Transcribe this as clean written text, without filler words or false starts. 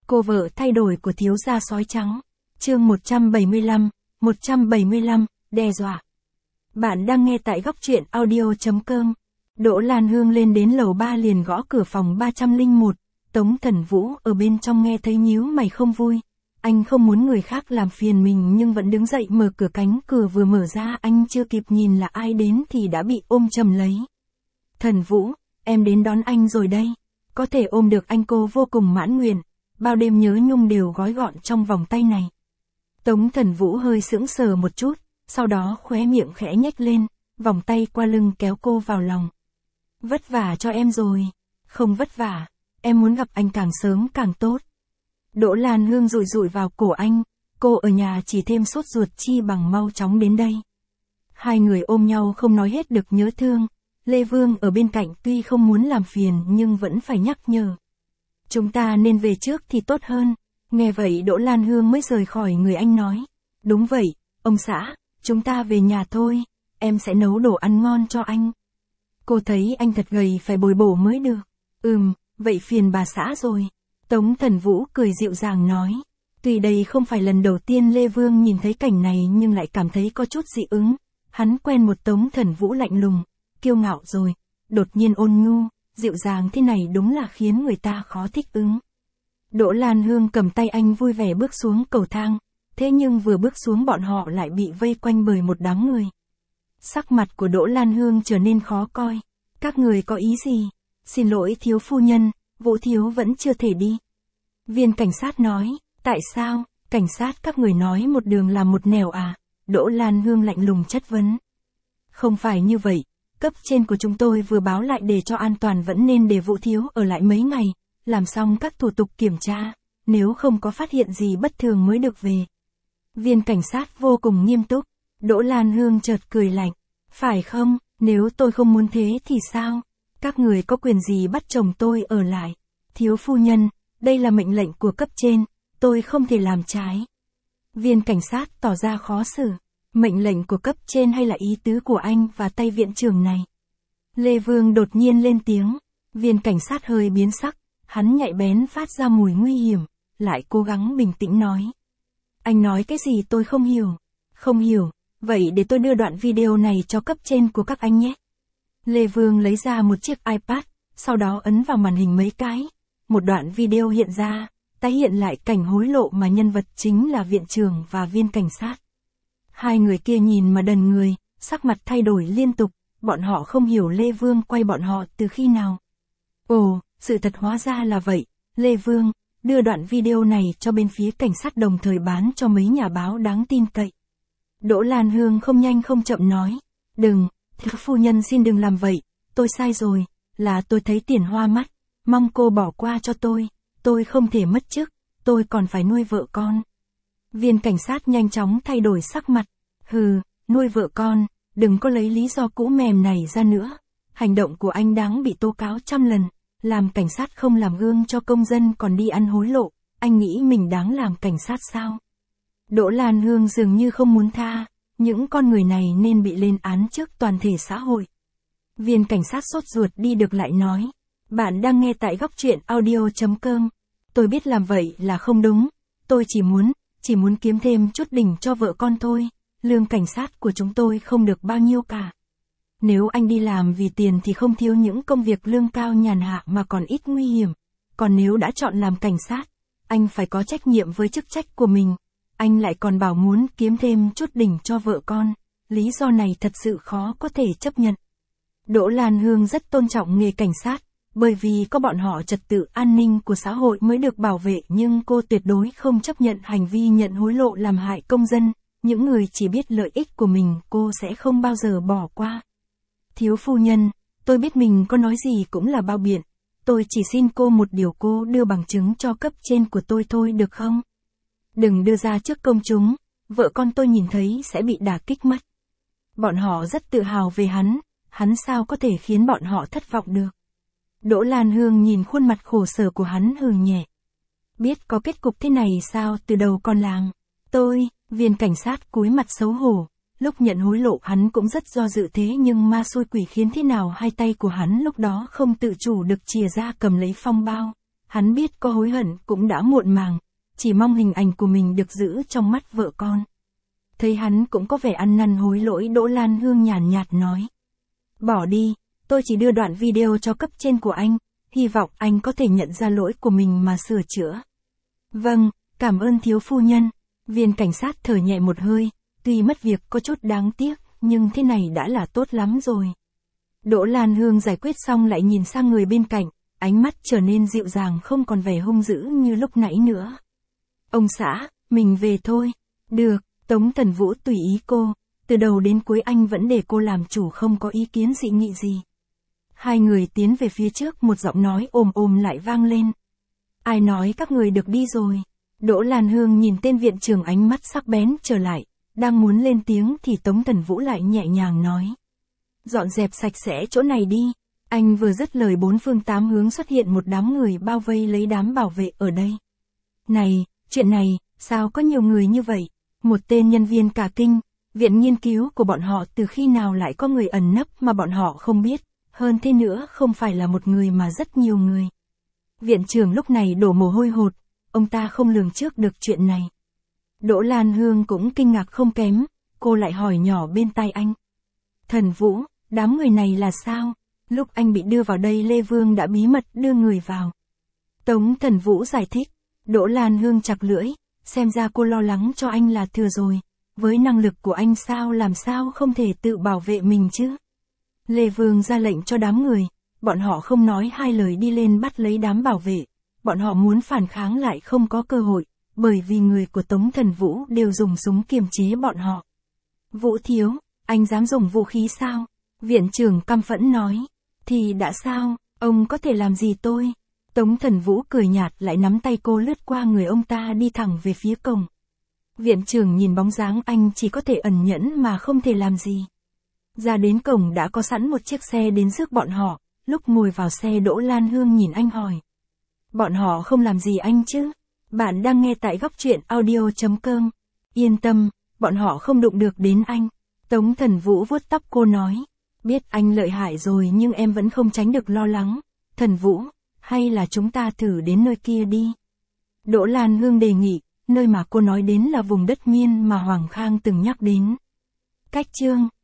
Cô vợ thay đổi của thiếu gia sói trắng. Chương 175, đe dọa. Bạn đang nghe tại góc truyện audio.com. Đỗ Lan Hương lên đến lầu 3 liền gõ cửa phòng 301. Tống Thần Vũ ở bên trong nghe thấy nhíu mày không vui. Anh không muốn người khác làm phiền mình nhưng vẫn đứng dậy mở cửa, cánh cửa vừa mở ra anh chưa kịp nhìn là ai đến thì đã bị ôm chầm lấy. Thần Vũ, em đến đón anh rồi đây. Có thể ôm được anh, cô vô cùng mãn nguyện. Bao đêm nhớ nhung đều gói gọn trong vòng tay này. Tống Thần Vũ hơi sững sờ một chút, sau đó khóe miệng khẽ nhếch lên, vòng tay qua lưng kéo cô vào lòng. Vất vả cho em rồi. Không vất vả, em muốn gặp anh càng sớm càng tốt. Đỗ Lan Hương dụi dụi vào cổ anh, cô ở nhà chỉ thêm sốt ruột chi bằng mau chóng đến đây. Hai người ôm nhau không nói hết được nhớ thương. Lê Vương ở bên cạnh tuy không muốn làm phiền nhưng vẫn phải nhắc nhở. Chúng ta nên về trước thì tốt hơn. Nghe vậy Đỗ Lan Hương mới rời khỏi người anh nói. Đúng vậy, ông xã, chúng ta về nhà thôi, em sẽ nấu đồ ăn ngon cho anh. Cô thấy anh thật gầy phải bồi bổ mới được. Vậy phiền bà xã rồi. Tống Thần Vũ cười dịu dàng nói. Tuy đây không phải lần đầu tiên Lê Vương nhìn thấy cảnh này nhưng lại cảm thấy có chút dị ứng. Hắn quen một Tống Thần Vũ lạnh lùng, kiêu ngạo rồi, đột nhiên ôn nhu, dịu dàng thế này đúng là khiến người ta khó thích ứng. Đỗ Lan Hương cầm tay anh vui vẻ bước xuống cầu thang, thế nhưng vừa bước xuống bọn họ lại bị vây quanh bởi một đám người. Sắc mặt của Đỗ Lan Hương trở nên khó coi. Các người có ý gì? Xin lỗi thiếu phu nhân, Vũ thiếu vẫn chưa thể đi. Viên cảnh sát nói, tại sao? Cảnh sát các người nói một đường làm một nẻo à? Đỗ Lan Hương lạnh lùng chất vấn. Không phải như vậy, cấp trên của chúng tôi vừa báo lại để cho an toàn vẫn nên để Vũ thiếu ở lại mấy ngày, làm xong các thủ tục kiểm tra, nếu không có phát hiện gì bất thường mới được về. Viên cảnh sát vô cùng nghiêm túc. Đỗ Lan Hương chợt cười lạnh. Phải không, nếu tôi không muốn thế thì sao? Các người có quyền gì bắt chồng tôi ở lại? Thiếu phu nhân, đây là mệnh lệnh của cấp trên, tôi không thể làm trái. Viên cảnh sát tỏ ra khó xử. Mệnh lệnh của cấp trên hay là ý tứ của anh và tay viện trưởng này? Lê Vương đột nhiên lên tiếng. Viên cảnh sát hơi biến sắc, hắn nhạy bén phát ra mùi nguy hiểm, lại cố gắng bình tĩnh nói. Anh nói cái gì tôi không hiểu. Không hiểu, vậy để tôi đưa đoạn video này cho cấp trên của các anh nhé. Lê Vương lấy ra một chiếc iPad, sau đó ấn vào màn hình mấy cái. Một đoạn video hiện ra, tái hiện lại cảnh hối lộ mà nhân vật chính là viện trưởng và viên cảnh sát. Hai người kia nhìn mà đần người, sắc mặt thay đổi liên tục, bọn họ không hiểu Lê Vương quay bọn họ từ khi nào. Ồ, sự thật hóa ra là vậy. Lê Vương, đưa đoạn video này cho bên phía cảnh sát đồng thời bán cho mấy nhà báo đáng tin cậy. Đỗ Lan Hương không nhanh không chậm nói. Đừng, thiếu phu nhân xin đừng làm vậy, tôi sai rồi, là tôi thấy tiền hoa mắt, mong cô bỏ qua cho tôi không thể mất chức, tôi còn phải nuôi vợ con. Viên cảnh sát nhanh chóng thay đổi sắc mặt. Hừ, nuôi vợ con, đừng có lấy lý do cũ mềm này ra nữa. Hành động của anh đáng bị tố cáo 100 lần. Làm cảnh sát không làm gương cho công dân còn đi ăn hối lộ, anh nghĩ mình đáng làm cảnh sát sao? Đỗ Lan Hương dường như không muốn tha, những con người này nên bị lên án trước toàn thể xã hội. Viên cảnh sát sốt ruột đi được lại nói. Bạn đang nghe tại góc truyện audio.com. Tôi biết làm vậy là không đúng, tôi chỉ muốn kiếm thêm chút đỉnh cho vợ con thôi, lương cảnh sát của chúng tôi không được bao nhiêu cả. Nếu anh đi làm vì tiền thì không thiếu những công việc lương cao nhàn hạ mà còn ít nguy hiểm. Còn nếu đã chọn làm cảnh sát, anh phải có trách nhiệm với chức trách của mình. Anh lại còn bảo muốn kiếm thêm chút đỉnh cho vợ con. Lý do này thật sự khó có thể chấp nhận. Đỗ Lan Hương rất tôn trọng nghề cảnh sát, bởi vì có bọn họ trật tự an ninh của xã hội mới được bảo vệ, nhưng cô tuyệt đối không chấp nhận hành vi nhận hối lộ làm hại công dân. Những người chỉ biết lợi ích của mình cô sẽ không bao giờ bỏ qua. Thiếu phu nhân, tôi biết mình có nói gì cũng là bao biện. Tôi chỉ xin cô một điều, cô đưa bằng chứng cho cấp trên của tôi thôi được không? Đừng đưa ra trước công chúng, vợ con tôi nhìn thấy sẽ bị đả kích mất. Bọn họ rất tự hào về hắn sao có thể khiến bọn họ thất vọng được. Đỗ Lan Hương nhìn khuôn mặt khổ sở của hắn hừ nhẹ. Biết có kết cục thế này sao, từ đầu con làng. Viên cảnh sát cúi mặt xấu hổ. Lúc nhận hối lộ hắn cũng rất do dự, thế nhưng ma xui quỷ khiến thế nào hai tay của hắn lúc đó không tự chủ được chìa ra cầm lấy phong bao. Hắn biết có hối hận cũng đã muộn màng, chỉ mong hình ảnh của mình được giữ trong mắt vợ con. Thấy hắn cũng có vẻ ăn năn hối lỗi, Đỗ Lan Hương nhàn nhạt nói. Bỏ đi, tôi chỉ đưa đoạn video cho cấp trên của anh, hy vọng anh có thể nhận ra lỗi của mình mà sửa chữa. Vâng, cảm ơn thiếu phu nhân. Viên cảnh sát thở nhẹ một hơi, tuy mất việc có chút đáng tiếc, nhưng thế này đã là tốt lắm rồi. Đỗ Lan Hương giải quyết xong lại nhìn sang người bên cạnh, ánh mắt trở nên dịu dàng, không còn vẻ hung dữ như lúc nãy nữa. Ông xã, mình về thôi. Được, Tống Thần Vũ tùy ý cô, từ đầu đến cuối anh vẫn để cô làm chủ, không có ý kiến dị nghị gì. Hai người tiến về phía trước, một giọng nói ồm ồm lại vang lên. Ai nói các người được đi rồi? Đỗ Lan Hương nhìn tên viện trưởng, ánh mắt sắc bén trở lại, đang muốn lên tiếng thì Tống Thần Vũ lại nhẹ nhàng nói. Dọn dẹp sạch sẽ chỗ này đi. Anh vừa dứt lời, bốn phương tám hướng xuất hiện một đám người bao vây lấy đám bảo vệ ở đây. Này, chuyện này, sao có nhiều người như vậy? Một tên nhân viên cả kinh, viện nghiên cứu của bọn họ từ khi nào lại có người ẩn nấp mà bọn họ không biết, hơn thế nữa không phải là một người mà rất nhiều người. Viện trưởng lúc này đổ mồ hôi hột, ông ta không lường trước được chuyện này. Đỗ Lan Hương cũng kinh ngạc không kém, cô lại hỏi nhỏ bên tai anh. Thần Vũ, đám người này là sao? Lúc anh bị đưa vào đây Lê Vương đã bí mật đưa người vào. Tống Thần Vũ giải thích. Đỗ Lan Hương chặt lưỡi, xem ra cô lo lắng cho anh là thừa rồi. Với năng lực của anh sao làm sao không thể tự bảo vệ mình chứ? Lê Vương ra lệnh cho đám người, bọn họ không nói hai lời đi lên bắt lấy đám bảo vệ. Bọn họ muốn phản kháng lại không có cơ hội, bởi vì người của Tống Thần Vũ đều dùng súng kiềm chế bọn họ. Vũ thiếu, anh dám dùng vũ khí sao? Viện trưởng căm phẫn nói. Thì đã sao, ông có thể làm gì tôi? Tống Thần Vũ cười nhạt lại nắm tay cô lướt qua người ông ta đi thẳng về phía cổng. Viện trưởng nhìn bóng dáng anh chỉ có thể ẩn nhẫn mà không thể làm gì. Ra đến cổng đã có sẵn một chiếc xe đến rước bọn họ, lúc ngồi vào xe Đỗ Lan Hương nhìn anh hỏi. Bọn họ không làm gì anh chứ? Bạn đang nghe tại góc truyện audio.com. Yên tâm, bọn họ không đụng được đến anh. Tống Thần Vũ vuốt tóc cô nói. Biết anh lợi hại rồi nhưng em vẫn không tránh được lo lắng. Thần Vũ, hay là chúng ta thử đến nơi kia đi. Đỗ Lan Hương đề nghị, nơi mà cô nói đến là vùng đất Miên mà Hoàng Khang từng nhắc đến. Cách chương